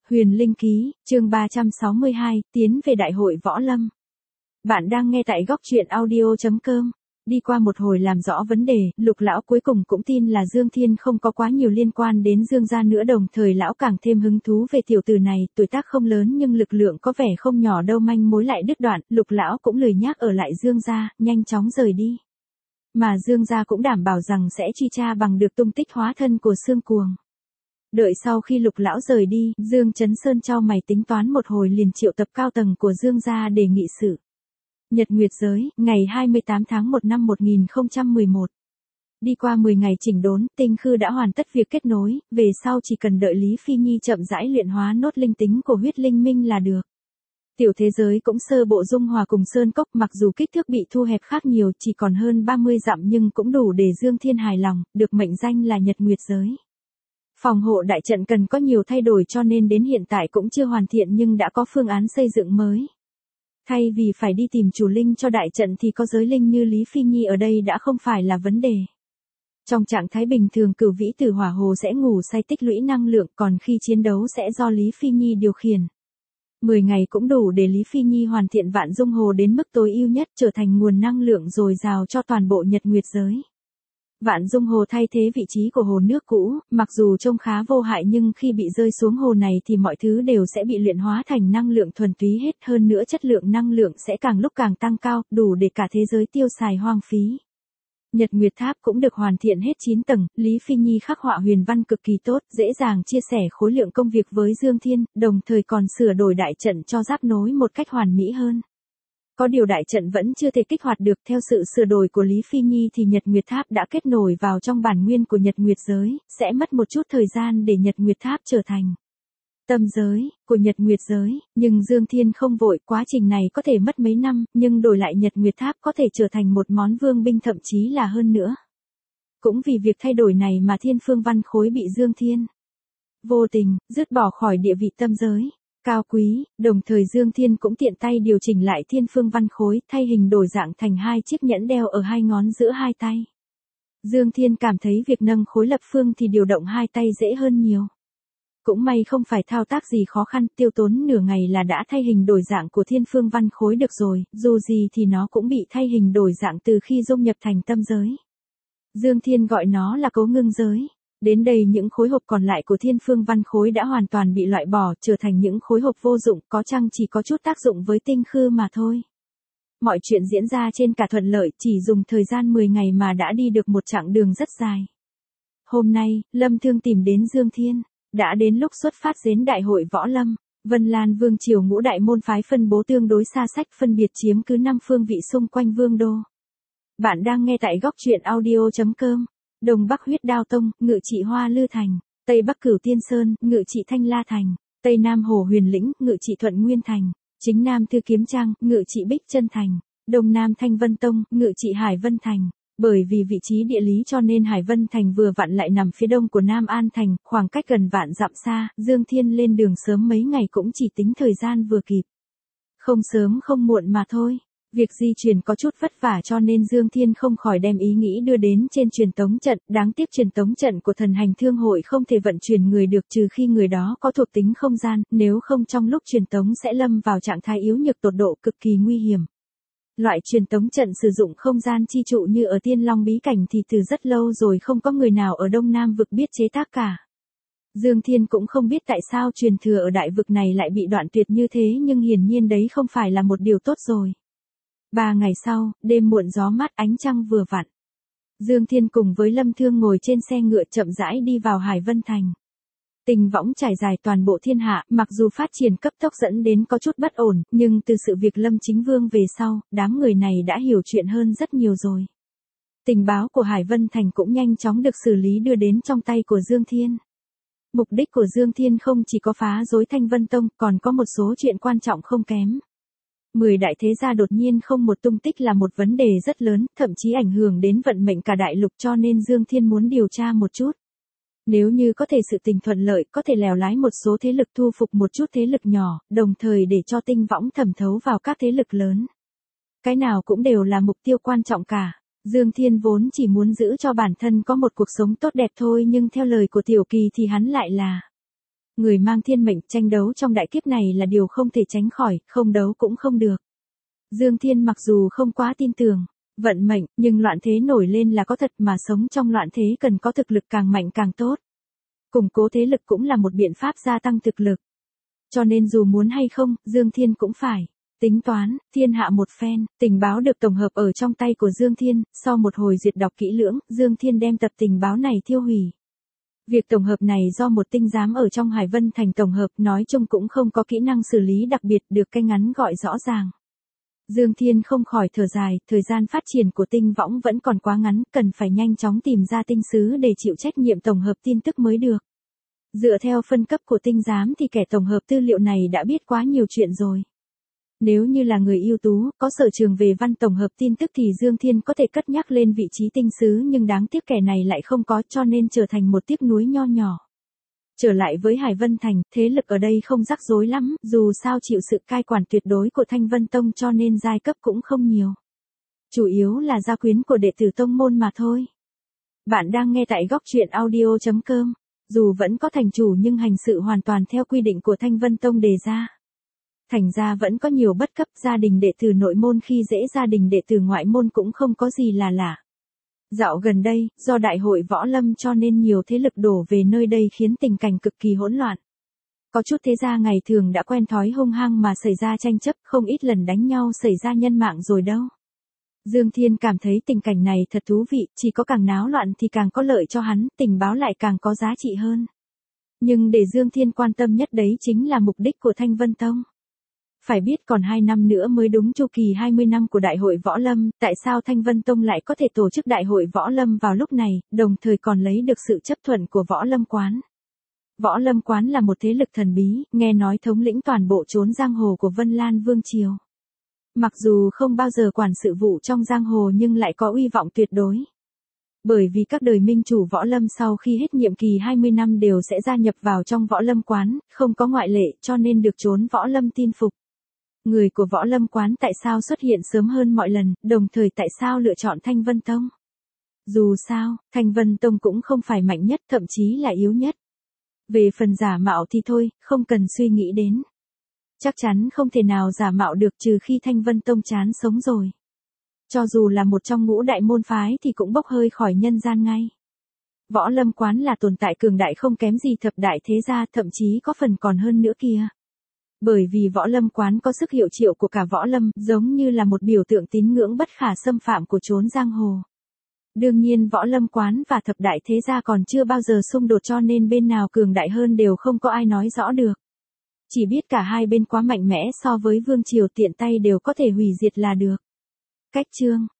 Huyền Linh Ký, chương 362, tiến về Đại hội Võ Lâm. Bạn đang nghe tại góc truyện audio.com. Đi qua một hồi làm rõ vấn đề, Lục lão cuối cùng cũng tin là Dương Thiên không có quá nhiều liên quan đến Dương gia nữa, đồng thời lão càng thêm hứng thú về tiểu tử này, tuổi tác không lớn nhưng lực lượng có vẻ không nhỏ đâu, manh mối lại đứt đoạn, Lục lão cũng lười nhác ở lại Dương gia, nhanh chóng rời đi. Mà Dương gia cũng đảm bảo rằng sẽ truy tra bằng được tung tích hóa thân của Xương Cuồng. Đợi sau khi Lục lão rời đi, Dương Chấn Sơn chau mày tính toán một hồi liền triệu tập cao tầng của Dương gia để nghị sự. Nhật Nguyệt Giới, ngày 28 tháng 1 năm 1011. Đi qua 10 ngày chỉnh đốn, Tinh Khư đã hoàn tất việc kết nối, về sau chỉ cần đợi Lý Phi Nhi chậm rãi luyện hóa nốt linh tính của huyết linh minh là được. Tiểu thế giới cũng sơ bộ dung hòa cùng Sơn Cốc, mặc dù kích thước bị thu hẹp khác nhiều, chỉ còn hơn 30 dặm nhưng cũng đủ để Dương Thiên hài lòng, được mệnh danh là Nhật Nguyệt Giới. Phòng hộ đại trận cần có nhiều thay đổi cho nên đến hiện tại cũng chưa hoàn thiện nhưng đã có phương án xây dựng mới. Thay vì phải đi tìm chủ linh cho đại trận thì có giới linh như Lý Phi Nhi ở đây đã không phải là vấn đề. Trong trạng thái bình thường Cửu Vĩ Tử Hỏa Hồ sẽ ngủ say tích lũy năng lượng, còn khi chiến đấu sẽ do Lý Phi Nhi điều khiển. 10 ngày cũng đủ để Lý Phi Nhi hoàn thiện Vạn Dung Hồ đến mức tối ưu nhất, trở thành nguồn năng lượng dồi dào cho toàn bộ Nhật Nguyệt Giới. Vạn Dung Hồ thay thế vị trí của hồ nước cũ, mặc dù trông khá vô hại nhưng khi bị rơi xuống hồ này thì mọi thứ đều sẽ bị luyện hóa thành năng lượng thuần túy hết, hơn nữa chất lượng năng lượng sẽ càng lúc càng tăng cao, đủ để cả thế giới tiêu xài hoang phí. Nhật Nguyệt Tháp cũng được hoàn thiện hết 9 tầng, Lý Phi Nhi khắc họa huyền văn cực kỳ tốt, dễ dàng chia sẻ khối lượng công việc với Dương Thiên, đồng thời còn sửa đổi đại trận cho giáp nối một cách hoàn mỹ hơn. Có điều đại trận vẫn chưa thể kích hoạt được, theo sự sửa đổi của Lý Phi Nhi thì Nhật Nguyệt Tháp đã kết nối vào trong bản nguyên của Nhật Nguyệt Giới, sẽ mất một chút thời gian để Nhật Nguyệt Tháp trở thành tâm giới của Nhật Nguyệt Giới, nhưng Dương Thiên không vội, quá trình này có thể mất mấy năm, nhưng đổi lại Nhật Nguyệt Tháp có thể trở thành một món vương binh thậm chí là hơn nữa. Cũng vì việc thay đổi này mà Thiên Phương Văn Khối bị Dương Thiên vô tình dứt bỏ khỏi địa vị tâm giới cao quý, đồng thời Dương Thiên cũng tiện tay điều chỉnh lại Thiên Phương Văn Khối, thay hình đổi dạng thành 2 chiếc nhẫn đeo ở 2 ngón giữa 2 tay. Dương Thiên cảm thấy việc nâng khối lập phương thì điều động 2 tay dễ hơn nhiều. Cũng may không phải thao tác gì khó khăn, tiêu tốn nửa ngày là đã thay hình đổi dạng của Thiên Phương Văn Khối được rồi, dù gì thì nó cũng bị thay hình đổi dạng từ khi dung nhập thành tâm giới. Dương Thiên gọi nó là Cấu Ngưng Giới. Đến đây những khối hộp còn lại của Thiên Phương Văn Khối đã hoàn toàn bị loại bỏ, trở thành những khối hộp vô dụng, có chăng chỉ có chút tác dụng với Tinh Khư mà thôi. Mọi chuyện diễn ra trên cả thuận lợi, chỉ dùng thời gian 10 ngày mà đã đi được một chặng đường rất dài. Hôm nay, Lâm Thương tìm đến Dương Thiên, đã đến lúc xuất phát đến Đại hội Võ Lâm. Vân Lan Vương triều ngũ đại môn phái phân bố tương đối xa xách, phân biệt chiếm cứ 5 phương vị xung quanh vương đô. Bạn đang nghe tại góc truyện audio.com. Đông Bắc Huyết Đao Tông, ngự trị Hoa Lư Thành; Tây Bắc Cửu Tiên Sơn, ngự trị Thanh La Thành; Tây Nam Hồ Huyền Lĩnh, ngự trị Thuận Nguyên Thành; Chính Nam Thư Kiếm Trang, ngự trị Bích Chân Thành; Đông Nam Thanh Vân Tông, ngự trị Hải Vân Thành. Bởi vì vị trí địa lý cho nên Hải Vân Thành vừa vặn lại nằm phía đông của Nam An Thành, khoảng cách gần vạn dặm xa, Dương Thiên lên đường sớm mấy ngày cũng chỉ tính thời gian vừa kịp. Không sớm không muộn mà thôi. Việc di chuyển có chút vất vả cho nên Dương Thiên không khỏi đem ý nghĩ đưa đến trên truyền tống trận, đáng tiếc truyền tống trận của Thần Hành Thương hội không thể vận chuyển người được trừ khi người đó có thuộc tính không gian, nếu không trong lúc truyền tống sẽ lâm vào trạng thái yếu nhược tột độ cực kỳ nguy hiểm. Loại truyền tống trận sử dụng không gian chi trụ như ở Tiên Long bí cảnh thì từ rất lâu rồi không có người nào ở Đông Nam vực biết chế tác cả. Dương Thiên cũng không biết tại sao truyền thừa ở đại vực này lại bị đoạn tuyệt như thế, nhưng hiển nhiên đấy không phải là một điều tốt rồi. 3 ngày sau, đêm muộn gió mát ánh trăng vừa vặn. Dương Thiên cùng với Lâm Thương ngồi trên xe ngựa chậm rãi đi vào Hải Vân Thành. Tình võng trải dài toàn bộ thiên hạ, mặc dù phát triển cấp tốc dẫn đến có chút bất ổn, nhưng từ sự việc Lâm Chính Vương về sau, đám người này đã hiểu chuyện hơn rất nhiều rồi. Tình báo của Hải Vân Thành cũng nhanh chóng được xử lý đưa đến trong tay của Dương Thiên. Mục đích của Dương Thiên không chỉ có phá rối Thanh Vân Tông, còn có một số chuyện quan trọng không kém. 10 đại thế gia đột nhiên không một tung tích là một vấn đề rất lớn, thậm chí ảnh hưởng đến vận mệnh cả đại lục, cho nên Dương Thiên muốn điều tra một chút. Nếu như có thể sự tình thuận lợi, có thể lèo lái một số thế lực thu phục một chút thế lực nhỏ, đồng thời để cho tinh võng thẩm thấu vào các thế lực lớn. Cái nào cũng đều là mục tiêu quan trọng cả. Dương Thiên vốn chỉ muốn giữ cho bản thân có một cuộc sống tốt đẹp thôi, nhưng theo lời của Tiểu Kỳ thì hắn lại là Người mang thiên mệnh tranh đấu trong đại kiếp này là điều không thể tránh khỏi, không đấu cũng không được. Dương Thiên mặc dù không quá tin tưởng vận mệnh, nhưng loạn thế nổi lên là có thật, mà sống trong loạn thế cần có thực lực càng mạnh càng tốt. Củng cố thế lực cũng là một biện pháp gia tăng thực lực. Cho nên dù muốn hay không, Dương Thiên cũng phải tính toán, thiên hạ một phen. Tình báo được tổng hợp ở trong tay của Dương Thiên, sau một hồi duyệt đọc kỹ lưỡng, Dương Thiên đem tập tình báo này tiêu hủy. Việc tổng hợp này do một tinh giám ở trong Hải Vân Thành tổng hợp, nói chung cũng không có kỹ năng xử lý đặc biệt, được cái ngắn gọi rõ ràng. Dương Thiên không khỏi thở dài, thời gian phát triển của tinh võng vẫn còn quá ngắn, cần phải nhanh chóng tìm ra tinh sứ để chịu trách nhiệm tổng hợp tin tức mới được. Dựa theo phân cấp của tinh giám thì kẻ tổng hợp tư liệu này đã biết quá nhiều chuyện rồi. Nếu như là người ưu tú, có sở trường về văn tổng hợp tin tức thì Dương Thiên có thể cất nhắc lên vị trí tinh sứ, nhưng đáng tiếc kẻ này lại không có, cho nên trở thành một tiếc nuối nho nhỏ. Trở lại với Hải Vân Thành, thế lực ở đây không rắc rối lắm, dù sao chịu sự cai quản tuyệt đối của Thanh Vân Tông cho nên giai cấp cũng không nhiều. Chủ yếu là gia quyến của đệ tử tông môn mà thôi. Bạn đang nghe tại góc truyện audio.com. Dù vẫn có thành chủ nhưng hành sự hoàn toàn theo quy định của Thanh Vân Tông đề ra. Thành ra vẫn có nhiều bất cấp, gia đình đệ tử nội môn khi dễ gia đình đệ tử ngoại môn cũng không có gì là lạ. Dạo gần đây, do đại hội võ lâm cho nên nhiều thế lực đổ về nơi đây khiến tình cảnh cực kỳ hỗn loạn. Có chút thế gia ngày thường đã quen thói hung hăng mà xảy ra tranh chấp, không ít lần đánh nhau xảy ra nhân mạng rồi đâu. Dương Thiên cảm thấy tình cảnh này thật thú vị, chỉ có càng náo loạn thì càng có lợi cho hắn, tình báo lại càng có giá trị hơn. Nhưng để Dương Thiên quan tâm nhất đấy chính là mục đích của Thanh Vân Tông. Phải biết còn 2 năm nữa mới đúng chu kỳ 20 năm của Đại hội Võ Lâm, tại sao Thanh Vân Tông lại có thể tổ chức Đại hội Võ Lâm vào lúc này, đồng thời còn lấy được sự chấp thuận của Võ Lâm Quán. Võ Lâm Quán là một thế lực thần bí, nghe nói thống lĩnh toàn bộ chốn giang hồ của Vân Lan Vương Triều. Mặc dù không bao giờ quản sự vụ trong giang hồ nhưng lại có uy vọng tuyệt đối. Bởi vì các đời minh chủ Võ Lâm sau khi hết nhiệm kỳ 20 năm đều sẽ gia nhập vào trong Võ Lâm Quán, không có ngoại lệ cho nên được chốn Võ Lâm tin phục. Người của Võ Lâm Quán tại sao xuất hiện sớm hơn mọi lần, đồng thời tại sao lựa chọn Thanh Vân Tông? Dù sao, Thanh Vân Tông cũng không phải mạnh nhất, thậm chí là yếu nhất. Về phần giả mạo thì thôi, không cần suy nghĩ đến. Chắc chắn không thể nào giả mạo được trừ khi Thanh Vân Tông chán sống rồi. Cho dù là một trong ngũ đại môn phái thì cũng bốc hơi khỏi nhân gian ngay. Võ Lâm Quán là tồn tại cường đại không kém gì thập đại thế gia, thậm chí có phần còn hơn nữa kia. Bởi vì Võ Lâm Quán có sức hiệu triệu của cả Võ Lâm, giống như là một biểu tượng tín ngưỡng bất khả xâm phạm của chốn giang hồ. Đương nhiên Võ Lâm Quán và thập đại thế gia còn chưa bao giờ xung đột cho nên bên nào cường đại hơn đều không có ai nói rõ được. Chỉ biết cả hai bên quá mạnh mẽ so với Vương Triều, tiện tay đều có thể hủy diệt là được. Cách chương